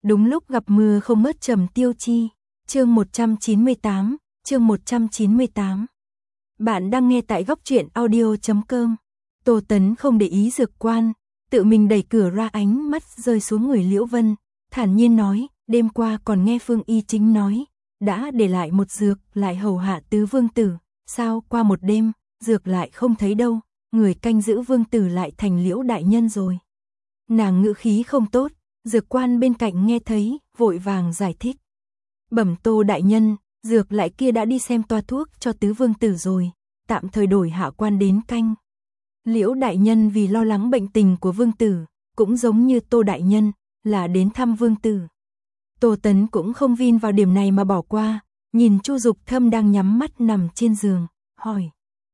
Đúng lúc gặp mưa không ngớt Trầm Tiêu Chi. Chương 198, chương 198. Bạn đang nghe tại góc truyện audio.com. Tô Tấn không để ý Dược Quan, tự mình đẩy cửa ra, ánh mắt rơi xuống người Liễu Vân, thản nhiên nói, đêm qua còn nghe Phương Y Chính nói, đã để lại một dược lại hầu hạ tứ vương tử, sao qua một đêm, dược lại không thấy đâu, người canh giữ vương tử lại thành Liễu đại nhân rồi. Nàng ngữ khí không tốt, Dược Quan bên cạnh nghe thấy, vội vàng giải thích. Bẩm Tô đại nhân, dược lại kia đã đi xem toa thuốc cho tứ vương tử rồi, tạm thời đổi hạ quan đến canh. Liễu đại nhân vì lo lắng bệnh tình của vương tử, cũng giống như Tô đại nhân, là đến thăm vương tử. Tô Tấn cũng không vin vào điểm này mà bỏ qua, nhìn Chu Dục Thâm đang nhắm mắt nằm trên giường, hỏi.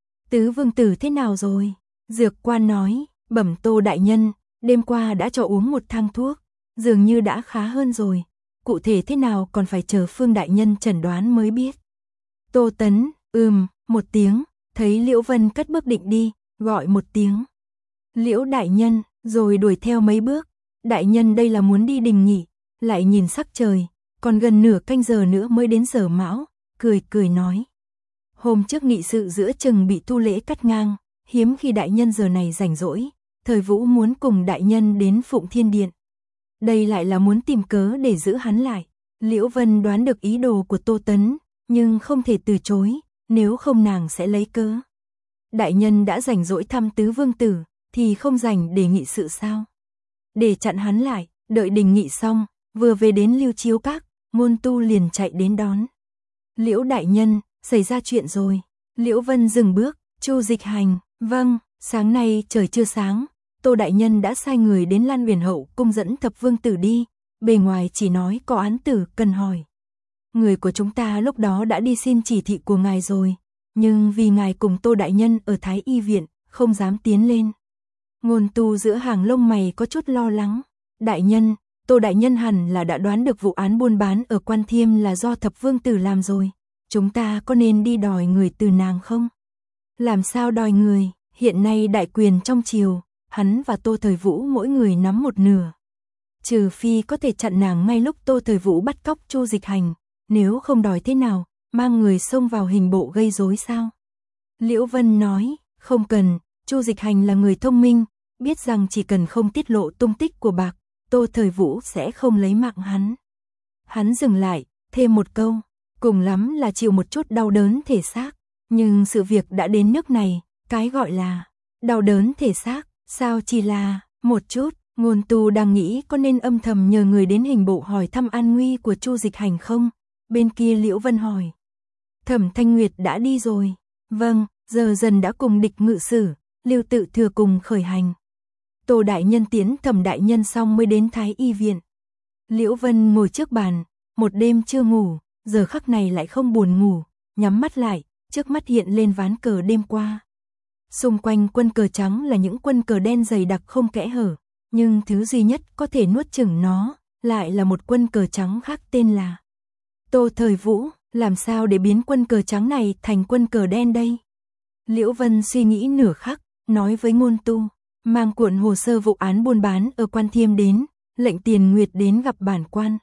Tứ vương tử thế nào rồi? Dược Quan nói, bẩm Tô đại nhân, đêm qua đã cho uống một thang thuốc, dường như đã khá hơn rồi. Cụ thể thế nào còn phải chờ Phương đại nhân chẩn đoán mới biết. Tô Tấn, một tiếng, thấy Liễu Vân cất bước định đi, gọi một tiếng. Liễu đại nhân, rồi đuổi theo mấy bước. Đại nhân đây là muốn đi đình nghỉ, lại nhìn sắc trời, còn gần nửa canh giờ nữa mới đến giờ mão, cười nói. Hôm trước nghị sự giữa chừng bị thu lễ cắt ngang, hiếm khi đại nhân giờ này rảnh rỗi, Thời Vũ muốn cùng đại nhân đến Phụng Thiên Điện. Đây lại là muốn tìm cớ để giữ hắn lại. Liễu Vân đoán được ý đồ của Tô Tấn, nhưng không thể từ chối, nếu không nàng sẽ lấy cớ. Đại nhân đã rảnh rỗi thăm tứ vương tử, thì không rảnh để nghị sự sao? Để chặn hắn lại, đợi đình nghị xong, vừa về đến Lưu Chiếu Các, Ngôn Tu liền chạy đến đón. Liễu đại nhân, xảy ra chuyện rồi. Liễu Vân dừng bước, Chu Dịch Hành, vâng, sáng nay trời chưa sáng. Tô đại nhân đã sai người đến Lan Huyền Hậu cung dẫn thập vương tử đi, bề ngoài chỉ nói có án tử cần hỏi. Người của chúng ta lúc đó đã đi xin chỉ thị của ngài rồi, nhưng vì ngài cùng Tô đại nhân ở Thái Y viện, không dám tiến lên. Ngôn Tu giữa hàng lông mày có chút lo lắng. Đại nhân, Tô đại nhân hẳn là đã đoán được vụ án buôn bán ở Quan Thiêm là do thập vương tử làm rồi. Chúng ta có nên đi đòi người từ nàng không? Làm sao đòi người, hiện nay đại quyền trong triều. Hắn và Tô Thời Vũ mỗi người nắm một nửa. Trừ phi có thể chặn nàng ngay lúc Tô Thời Vũ bắt cóc Chu Dịch Hành, nếu không đòi thế nào, mang người xông vào hình bộ gây rối sao? Liễu Vân nói, không cần, Chu Dịch Hành là người thông minh, biết rằng chỉ cần không tiết lộ tung tích của bạc, Tô Thời Vũ sẽ không lấy mạng hắn. Hắn dừng lại, thêm một câu, cùng lắm là chịu một chút đau đớn thể xác, nhưng sự việc đã đến nước này, cái gọi là đau đớn thể xác. Sao chỉ là một chút? Ngôn Tu đang nghĩ có nên âm thầm nhờ người đến hình bộ hỏi thăm an nguy của Chu Dịch Hành không? Bên kia Liễu Vân hỏi. Thẩm Thanh Nguyệt đã đi rồi. Vâng, giờ dần đã cùng địch ngự sử, Lưu Tự Thừa cùng khởi hành. Tô đại nhân tiến Thẩm đại nhân xong mới đến Thái Y viện. Liễu Vân ngồi trước bàn, một đêm chưa ngủ, giờ khắc này lại không buồn ngủ, nhắm mắt lại, trước mắt hiện lên ván cờ đêm qua. Xung quanh quân cờ trắng là những quân cờ đen dày đặc không kẽ hở, nhưng thứ duy nhất có thể nuốt chửng nó, lại là một quân cờ trắng khác tên là Tô Thời Vũ. Làm sao để biến quân cờ trắng này thành quân cờ đen đây? Liễu Vân suy nghĩ nửa khắc, nói với Ngôn Tu, mang cuộn hồ sơ vụ án buôn bán ở Quan Thiêm đến, lệnh Tiền Nguyệt đến gặp bản quan.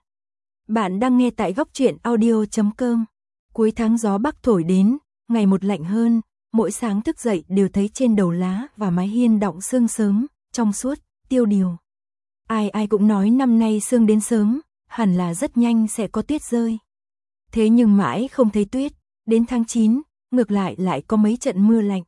Bạn đang nghe tại góc truyện audio.com. Cuối tháng gió bắc thổi đến, ngày một lạnh hơn. Mỗi sáng thức dậy đều thấy trên đầu lá và mái hiên đọng sương sớm, trong suốt, tiêu điều. Ai cũng nói năm nay sương đến sớm, hẳn là rất nhanh sẽ có tuyết rơi. Thế nhưng mãi không thấy tuyết, đến tháng 9, ngược lại có mấy trận mưa lạnh.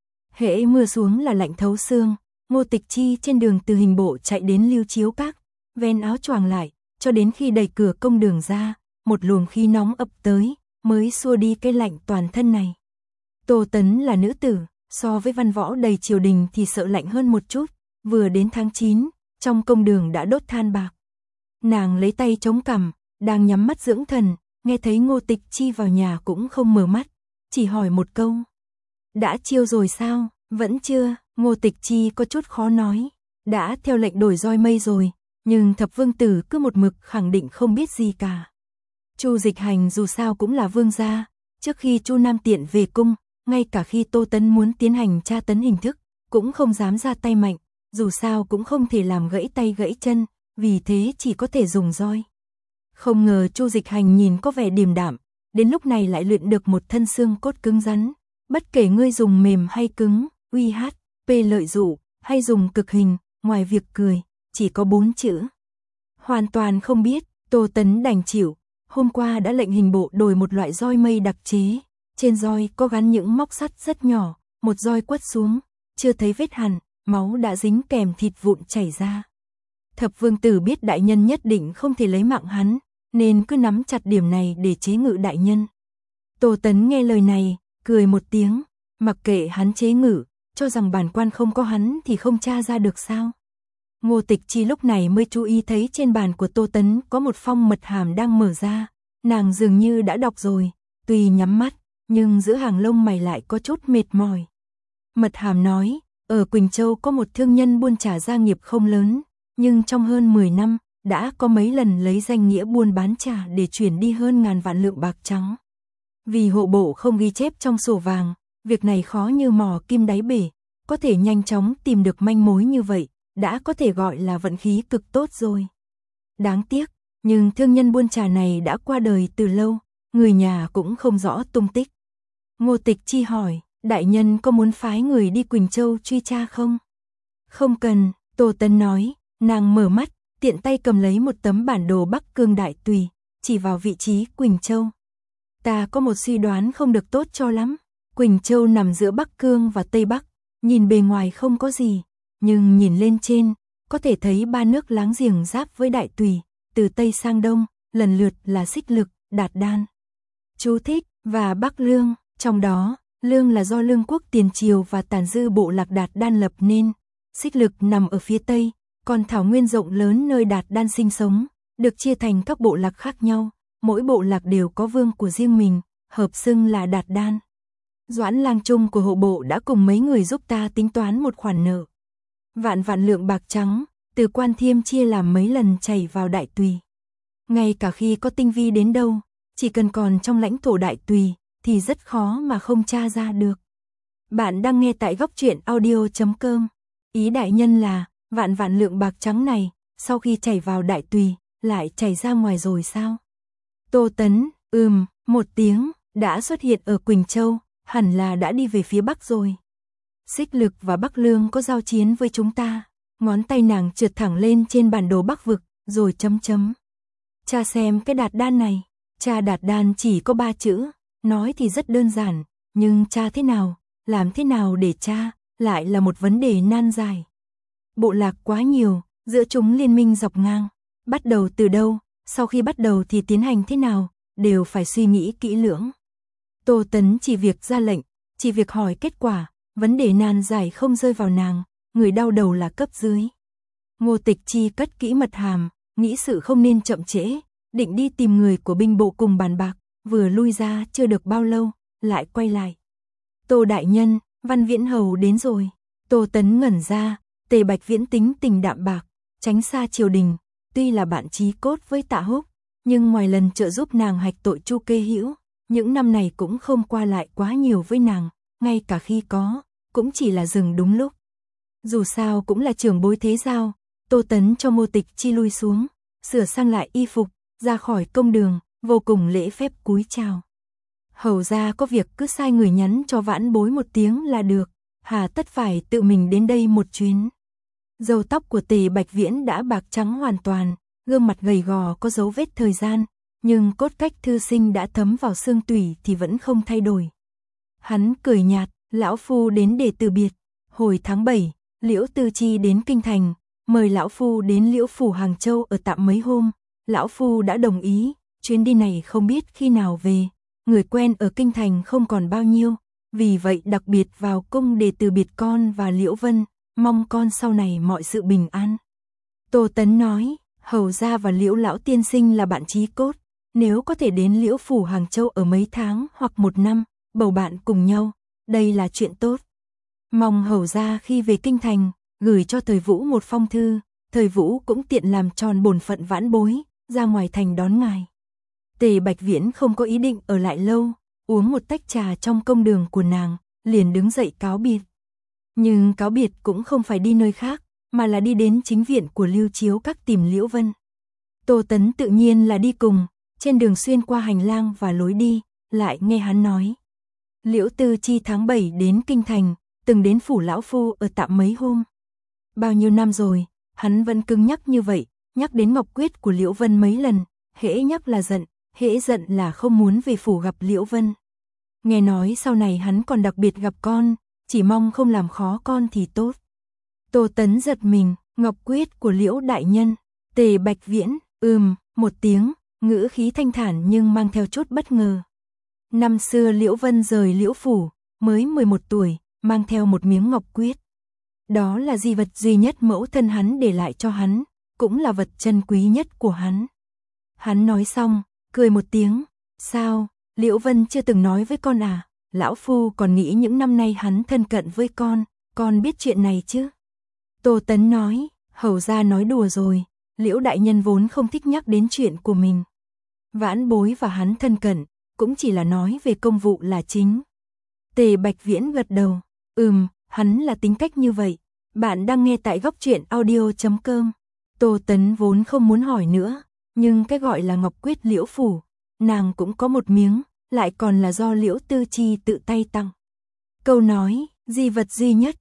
Hễ mưa xuống là lạnh thấu xương, Ngô Tịch Chi trên đường từ hình bộ chạy đến Lưu Chiếu Các, ven áo choàng lại, cho đến khi đẩy cửa công đường ra, một luồng khí nóng ập tới, mới xua đi cái lạnh toàn thân này. Tô Tấn là nữ tử, so với văn võ đầy triều đình thì sợ lạnh hơn một chút, vừa đến tháng 9, trong công đường đã đốt than bạc. Nàng lấy tay chống cằm, đang nhắm mắt dưỡng thần, nghe thấy Ngô Tịch Chi vào nhà cũng không mở mắt, chỉ hỏi một câu. Đã chiêu rồi sao? Vẫn chưa, Ngô Tịch Chi có chút khó nói. Đã theo lệnh đổi roi mây rồi, nhưng thập vương tử cứ một mực khẳng định không biết gì cả. Chu Dịch Hành dù sao cũng là vương gia, trước khi Chu Nam Tiện về cung, ngay cả khi Tô Tấn muốn tiến hành tra tấn hình thức, cũng không dám ra tay mạnh, dù sao cũng không thể làm gãy tay gãy chân, vì thế chỉ có thể dùng roi. Không ngờ Chu Dịch Hành nhìn có vẻ điềm đạm, đến lúc này lại luyện được một thân xương cốt cứng rắn. Bất kể ngươi dùng mềm hay cứng, UHP lợi dụ, hay dùng cực hình, ngoài việc cười, chỉ có 4 chữ. Hoàn toàn không biết, Tô Tấn đành chịu. Hôm qua đã lệnh hình bộ đổi một loại roi mây đặc chế. Trên roi có gắn những móc sắt rất nhỏ, một roi quất xuống, chưa thấy vết hằn, máu đã dính kèm thịt vụn chảy ra. Thập vương tử biết đại nhân nhất định không thể lấy mạng hắn, nên cứ nắm chặt điểm này để chế ngự đại nhân. Tô Tấn nghe lời này, cười một tiếng, mặc kệ hắn chế ngự, cho rằng bản quan không có hắn thì không tra ra được sao. Ngô Tịch Chi lúc này mới chú ý thấy trên bàn của Tô Tấn có một phong mật hàm đang mở ra, nàng dường như đã đọc rồi, tuy nhắm mắt, nhưng giữa hàng lông mày lại có chút mệt mỏi. Mật hàm nói, ở Quỳnh Châu có một thương nhân buôn trà gia nghiệp không lớn, nhưng trong hơn 10 năm, đã có mấy lần lấy danh nghĩa buôn bán trà để chuyển đi hơn ngàn vạn lượng bạc trắng. Vì hộ bộ không ghi chép trong sổ vàng, việc này khó như mò kim đáy bể, có thể nhanh chóng tìm được manh mối như vậy, đã có thể gọi là vận khí cực tốt rồi. Đáng tiếc, nhưng thương nhân buôn trà này đã qua đời từ lâu, người nhà cũng không rõ tung tích. Ngô Tịch Chi hỏi, đại nhân có muốn phái người đi Quỳnh Châu truy tra không? Không cần, Tô Tấn nói, nàng mở mắt, tiện tay cầm lấy một tấm bản đồ Bắc Cương Đại Tùy, chỉ vào vị trí Quỳnh Châu. Ta có một suy đoán không được tốt cho lắm. Quỳnh Châu nằm giữa Bắc Cương và Tây Bắc, nhìn bề ngoài không có gì, nhưng nhìn lên trên, có thể thấy 3 nước láng giềng giáp với Đại Tùy, từ Tây sang Đông, lần lượt là Xích Lực, Đạt Đan, Chú Thích và Bắc Lương, trong đó, Lương là do Lương quốc tiền triều và tàn dư bộ lạc Đạt Đan lập nên, Xích Lực nằm ở phía Tây, còn thảo nguyên rộng lớn nơi Đạt Đan sinh sống, được chia thành các bộ lạc khác nhau, mỗi bộ lạc đều có vương của riêng mình, hợp xưng là Đạt Đan. Doãn Lang Trung của hộ bộ đã cùng mấy người giúp ta tính toán một khoản nợ. Vạn lượng bạc trắng, từ Quan Thiêm chia làm mấy lần chảy vào Đại Tùy. Ngay cả khi có tinh vi đến đâu, chỉ cần còn trong lãnh thổ Đại Tùy, thì rất khó mà không tra ra được. Bạn đang nghe tại góc truyện audio.com. Ý đại nhân là, vạn lượng bạc trắng này, sau khi chảy vào Đại Tùy, lại chảy ra ngoài rồi sao? Tô Tấn, một tiếng, đã xuất hiện ở Quỳnh Châu, hẳn là đã đi về phía Bắc rồi. Xích Lực và Bắc Lương có giao chiến với chúng ta. Ngón tay nàng trượt thẳng lên trên bản đồ Bắc vực, rồi chấm chấm. Cha xem cái Đạt Đan này. Cha Đạt Đan chỉ có 3 chữ, nói thì rất đơn giản, nhưng cha thế nào, làm thế nào để cha, lại là một vấn đề nan giải. Bộ lạc quá nhiều, giữa chúng liên minh dọc ngang. Bắt đầu từ đâu, sau khi bắt đầu thì tiến hành thế nào, đều phải suy nghĩ kỹ lưỡng. Tô Tấn chỉ việc ra lệnh, chỉ việc hỏi kết quả, vấn đề nan giải không rơi vào nàng, người đau đầu là cấp dưới. Ngô Tịch Chi cất kỹ mật hàm, nghĩ sự không nên chậm trễ, định đi tìm người của binh bộ cùng bàn bạc, vừa lui ra chưa được bao lâu, lại quay lại. Tô đại nhân, Văn Viễn hầu đến rồi. Tô Tấn ngẩn ra, Tề Bạch Viễn tính tình đạm bạc, tránh xa triều đình, tuy là bạn chí cốt với Tạ Húc, nhưng ngoài lần trợ giúp nàng hạch tội Chu Kê Hữu, những năm này cũng không qua lại quá nhiều với nàng, ngay cả khi có, cũng chỉ là dừng đúng lúc. Dù sao cũng là trưởng bối thế giao, Tô Tấn cho Ngô Tịch Chi lui xuống, sửa sang lại y phục, ra khỏi công đường, vô cùng lễ phép cúi chào. Hầu ra có việc cứ sai người nhắn cho vãn bối một tiếng là được, hà tất phải tự mình đến đây một chuyến. Râu tóc của Tề Bạch Viễn đã bạc trắng hoàn toàn, gương mặt gầy gò có dấu vết thời gian, nhưng cốt cách thư sinh đã thấm vào xương tủy thì vẫn không thay đổi. Hắn cười nhạt, lão phu đến để từ biệt. Hồi tháng 7, Liễu Tư Chi đến Kinh Thành, mời lão phu đến Liễu phủ Hàng Châu ở tạm mấy hôm. Lão phu đã đồng ý, chuyến đi này không biết khi nào về. Người quen ở Kinh Thành không còn bao nhiêu, vì vậy đặc biệt vào cung để từ biệt con và Liễu Vân, mong con sau này mọi sự bình an. Tô Tấn nói, hầu gia và Liễu lão tiên sinh là bạn chí cốt, nếu có thể đến Liễu phủ Hàng Châu ở mấy tháng hoặc một năm, bầu bạn cùng nhau, đây là chuyện tốt. Mong hầu gia khi về Kinh Thành, gửi cho Thời Vũ một phong thư, Thời Vũ cũng tiện làm tròn bổn phận vãn bối, ra ngoài thành đón ngài. Tề Bạch Viễn không có ý định ở lại lâu, uống một tách trà trong công đường của nàng, liền đứng dậy cáo biệt. Nhưng cáo biệt cũng không phải đi nơi khác, mà là đi đến chính viện của Lưu Chiếu Các tìm Liễu Vân. Tô Tấn tự nhiên là đi cùng, trên đường xuyên qua hành lang và lối đi, lại nghe hắn nói. Liễu Tư Chi tháng 7 đến Kinh Thành, từng đến phủ lão phu ở tạm mấy hôm. Bao nhiêu năm rồi, hắn vẫn cứng nhắc như vậy, nhắc đến ngọc quyết của Liễu Vân mấy lần, hễ nhắc là giận, hễ giận là không muốn về phủ gặp Liễu Vân. Nghe nói sau này hắn còn đặc biệt gặp con, chỉ mong không làm khó con thì tốt. Tô Tấn giật mình, ngọc quyết của Liễu đại nhân. Tề Bạch Viễn, một tiếng, ngữ khí thanh thản nhưng mang theo chút bất ngờ. Năm xưa Liễu Vân rời Liễu phủ, mới 11 tuổi, mang theo một miếng ngọc quyết. Đó là di vật duy nhất mẫu thân hắn để lại cho hắn, cũng là vật chân quý nhất của hắn. Hắn nói xong, cười một tiếng, sao, Liễu Vân chưa từng nói với con à, lão phu còn nghĩ những năm nay hắn thân cận với con biết chuyện này chứ? Tô Tấn nói, hầu ra nói đùa rồi, Liễu đại nhân vốn không thích nhắc đến chuyện của mình. Vãn bối và hắn thân cận, cũng chỉ là nói về công vụ là chính. Tề Bạch Viễn gật đầu, hắn là tính cách như vậy. Bạn đang nghe tại góc truyện audio.com. Tô Tấn vốn không muốn hỏi nữa, nhưng cái gọi là ngọc quyết Liễu phủ, nàng cũng có một miếng, lại còn là do Liễu Tư Chi tự tay tặng. Câu nói, di vật duy nhất,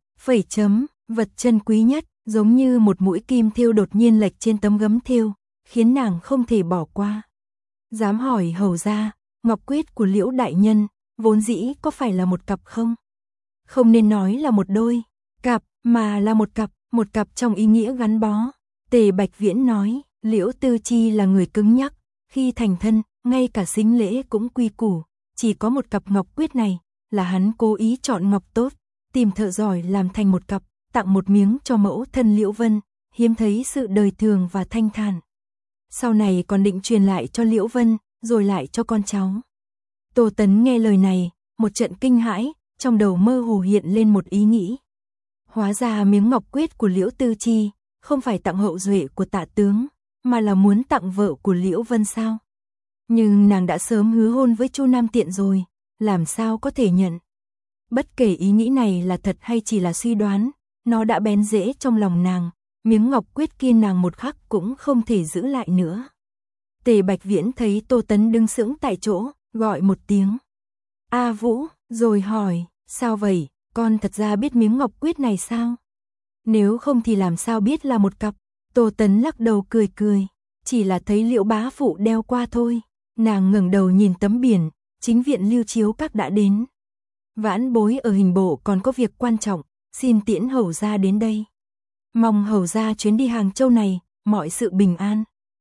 vật chân quý nhất, giống như một mũi kim thêu đột nhiên lệch trên tấm gấm thêu, khiến nàng không thể bỏ qua. Dám hỏi hầu ra, ngọc quyết của Liễu đại nhân, vốn dĩ có phải là một cặp không? Không nên nói là một đôi cặp, mà là một cặp trong ý nghĩa gắn bó. Tề Bạch Viễn nói, Liễu Tư Chi là người cứng nhắc, khi thành thân, ngay cả sính lễ cũng quy củ, chỉ có một cặp ngọc quyết này, là hắn cố ý chọn ngọc tốt, tìm thợ giỏi làm thành một cặp, tặng một miếng cho mẫu thân Liễu Vân, hiếm thấy sự đời thường và thanh thản. Sau này còn định truyền lại cho Liễu Vân, rồi lại cho con cháu. Tô Tấn nghe lời này, một trận kinh hãi, trong đầu mơ hồ hiện lên một ý nghĩ. Hóa ra miếng ngọc quyết của Liễu Tư Chi, không phải tặng hậu duệ của Tạ tướng, mà là muốn tặng vợ của Liễu Vân sao? Nhưng nàng đã sớm hứa hôn với Chu Nam Tiện rồi, làm sao có thể nhận? Bất kể ý nghĩ này là thật hay chỉ là suy đoán, nó đã bén rễ trong lòng nàng, miếng ngọc quyết kia nàng một khắc cũng không thể giữ lại nữa. Tề Bạch Viễn thấy Tô Tấn đứng sững tại chỗ, gọi một tiếng. A Vũ, rồi hỏi, sao vậy, con thật ra biết miếng ngọc quyết này sao? Nếu không thì làm sao biết là một cặp? Tô Tấn lắc đầu cười cười, chỉ là thấy Liễu bá phụ đeo qua thôi. Nàng ngẩng đầu nhìn tấm biển, chính viện Lưu Chiếu Các đã đến. Vãn bối ở hình bộ còn có việc quan trọng, xin tiễn hầu gia đến đây. Mong hầu gia chuyến đi Hàng Châu này, mọi sự bình an.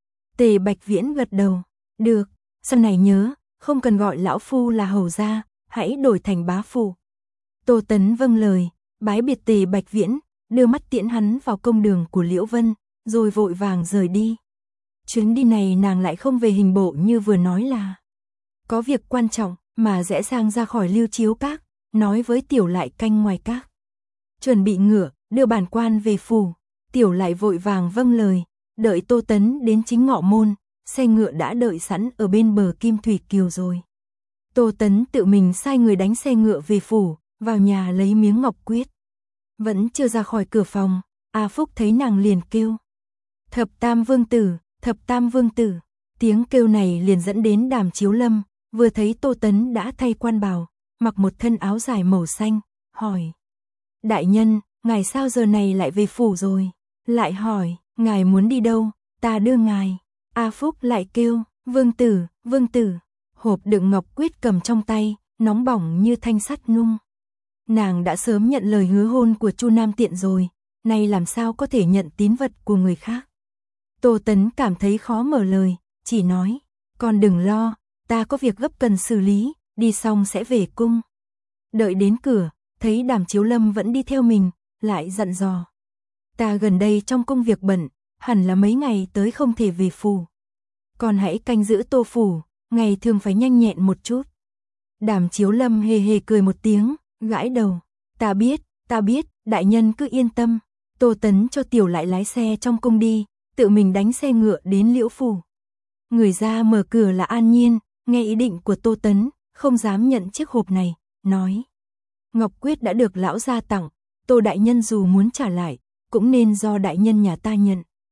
Tề Bạch Viễn gật đầu, được, sau này nhớ, không cần gọi lão phu là hầu gia, hãy đổi thành bá phụ. Tô Tấn vâng lời, bái biệt Tề Bạch Viễn, đưa mắt tiễn hắn vào công đường của Liễu Vân, rồi vội vàng rời đi. Chuyến đi này nàng lại không về hình bộ như vừa nói là có việc quan trọng, mà rẽ sang ra khỏi Lưu Chiếu Các, nói với Tiểu Lại canh ngoài các. Chuẩn bị ngựa, đưa bản quan về phủ. Tiểu Lại vội vàng vâng lời, đợi Tô Tấn đến chính ngọ môn, xe ngựa đã đợi sẵn ở bên bờ Kim Thủy Kiều rồi. Tô Tấn tự mình sai người đánh xe ngựa về phủ, vào nhà lấy miếng ngọc quyết. Vẫn chưa ra khỏi cửa phòng, A Phúc thấy nàng liền kêu. Thập Tam Vương Tử, Thập Tam Vương Tử. Tiếng kêu này liền dẫn đến Đàm Chiếu Lâm, vừa thấy Tô Tấn đã thay quan bào, mặc một thân áo dài màu xanh, hỏi. Đại nhân, ngài sao giờ này lại về phủ rồi? Lại hỏi, ngài muốn đi đâu, ta đưa ngài. A Phúc lại kêu, Vương Tử, Vương Tử. Hộp đựng ngọc quyết cầm trong tay, nóng bỏng như thanh sắt nung. Nàng đã sớm nhận lời hứa hôn của Chu Nam Tiện rồi, nay làm sao có thể nhận tín vật của người khác. Tô Tấn cảm thấy khó mở lời, chỉ nói, con đừng lo, ta có việc gấp cần xử lý, đi xong sẽ về cung. Đợi đến cửa, thấy Đàm Chiếu Lâm vẫn đi theo mình, lại dặn dò. Ta gần đây trong công việc bận, hẳn là mấy ngày tới không thể về phủ. Con hãy canh giữ Tô phủ, ngày thường phải nhanh nhẹn một chút. Đàm Chiếu Lâm hề hề cười một tiếng, gãi đầu. Ta biết, đại nhân cứ yên tâm. Tô Tấn cho Tiểu Lại lái xe trong cung đi, tự mình đánh xe ngựa đến Liễu phủ. Người ra mở cửa là An Nhiên, nghe ý định của Tô Tấn, không dám nhận chiếc hộp này, nói. Ngọc quyết đã được lão gia tặng, Tô đại nhân dù muốn trả lại, cũng nên do đại nhân nhà ta nhận.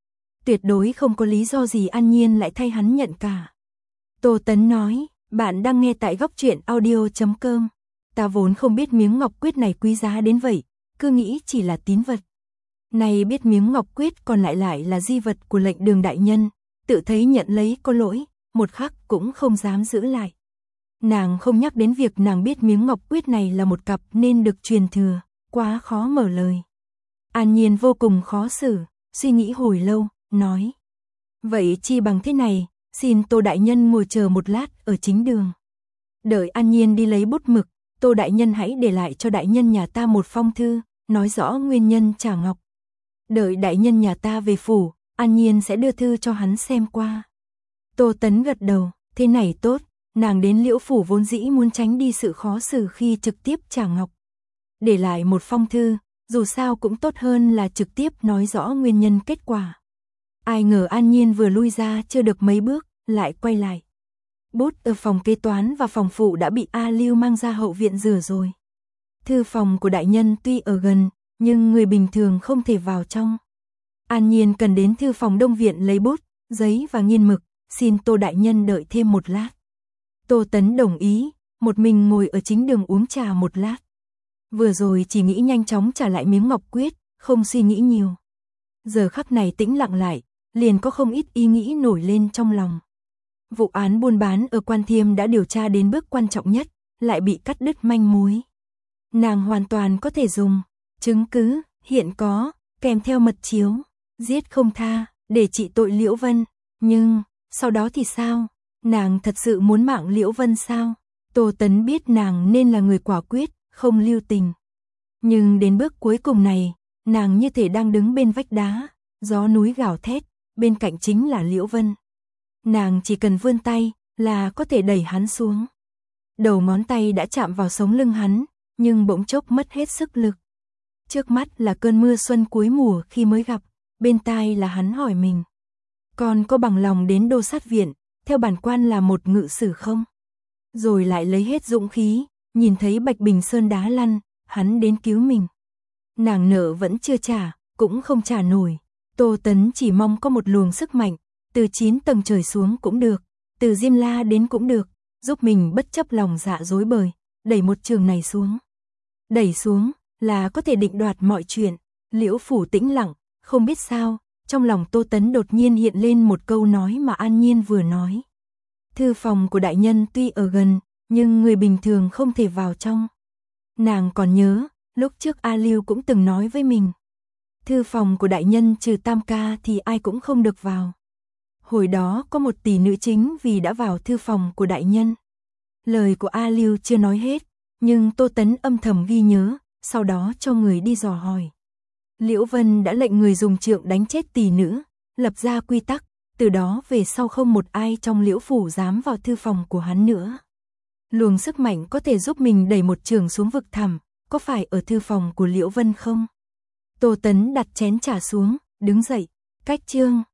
tuyệt đối không có lý do gì An Nhiên lại thay hắn nhận cả. Tô Tấn nói, bạn đang nghe tại góc truyện audio.com. Ta vốn không biết miếng ngọc quyết này quý giá đến vậy, cứ nghĩ chỉ là tín vật. Này biết miếng ngọc quyết còn lại là di vật của Lệnh Đường đại nhân, tự thấy nhận lấy có lỗi, một khắc cũng không dám giữ lại. Nàng không nhắc đến việc nàng biết miếng ngọc quyết này là một cặp nên được truyền thừa, quá khó mở lời. An Nhiên vô cùng khó xử, suy nghĩ hồi lâu, nói. Vậy chi bằng thế này, xin Tô đại nhân ngồi chờ một lát ở chính đường. Đợi An Nhiên đi lấy bút mực, Tô đại nhân hãy để lại cho đại nhân nhà ta một phong thư, nói rõ nguyên nhân trả ngọc. Đợi đại nhân nhà ta về phủ, An Nhiên sẽ đưa thư cho hắn xem qua. Tô Tấn gật đầu, thế này tốt, nàng đến Liễu phủ vốn dĩ muốn tránh đi sự khó xử khi trực tiếp trả ngọc. Để lại một phong thư, dù sao cũng tốt hơn là trực tiếp nói rõ nguyên nhân kết quả. Ai ngờ An Nhiên vừa lui ra chưa được mấy bước, lại quay lại. Bút ở phòng kế toán và phòng phụ đã bị A Lưu mang ra hậu viện rửa rồi. Thư phòng của đại nhân tuy ở gần, nhưng người bình thường không thể vào trong. An Nhiên cần đến thư phòng đông viện lấy bút, giấy và nghiên mực, xin Tô đại nhân đợi thêm một lát. Tô Tấn đồng ý, một mình ngồi ở chính đường uống trà một lát. Vừa rồi chỉ nghĩ nhanh chóng trả lại miếng ngọc quyết, không suy nghĩ nhiều. Giờ khắc này tĩnh lặng lại, liền có không ít ý nghĩ nổi lên trong lòng. Vụ án buôn bán ở Quan Thiêm đã điều tra đến bước quan trọng nhất, lại bị cắt đứt manh mối. Nàng hoàn toàn có thể dùng chứng cứ hiện có, kèm theo mật chiếu, giết không tha, để trị tội Liễu Vân. Nhưng, sau đó thì sao? Nàng thật sự muốn mạng Liễu Vân sao? Tô Tấn biết nàng nên là người quả quyết, không lưu tình. Nhưng đến bước cuối cùng này, nàng như thể đang đứng bên vách đá, gió núi gào thét, bên cạnh chính là Liễu Vân. Nàng chỉ cần vươn tay là có thể đẩy hắn xuống. Đầu ngón tay đã chạm vào sống lưng hắn, nhưng bỗng chốc mất hết sức lực. Trước mắt là cơn mưa xuân cuối mùa khi mới gặp, bên tai là hắn hỏi mình. Còn có bằng lòng đến Đô Sát Viện, theo bản quan là một ngự sử không? Rồi lại lấy hết dũng khí, nhìn thấy Bạch Bình Sơn đá lăn, hắn đến cứu mình. Nàng nợ vẫn chưa trả, cũng không trả nổi. Tô Tấn chỉ mong có một luồng sức mạnh, từ 9 tầng trời xuống cũng được, từ Diêm La đến cũng được, giúp mình bất chấp lòng dạ dối bời, đẩy một trường này xuống. Đẩy xuống là có thể định đoạt mọi chuyện. Liễu phủ tĩnh lặng, không biết sao, trong lòng Tô Tấn đột nhiên hiện lên một câu nói mà An Nhiên vừa nói. Thư phòng của đại nhân tuy ở gần, nhưng người bình thường không thể vào trong. Nàng còn nhớ, lúc trước A Lưu cũng từng nói với mình. Thư phòng của đại nhân trừ Tam ca thì ai cũng không được vào. Hồi đó có một tỷ nữ chính vì đã vào thư phòng của đại nhân. Lời của A Lưu chưa nói hết, nhưng Tô Tấn âm thầm ghi nhớ, sau đó cho người đi dò hỏi. Liễu Vân đã lệnh người dùng trượng đánh chết tỷ nữ, lập ra quy tắc, từ đó về sau không một ai trong Liễu phủ dám vào thư phòng của hắn nữa. Luồng sức mạnh có thể giúp mình đẩy một trường xuống vực thẳm, có phải ở thư phòng của Liễu Vân không? Tô Tấn đặt chén trà xuống, đứng dậy, cách chương.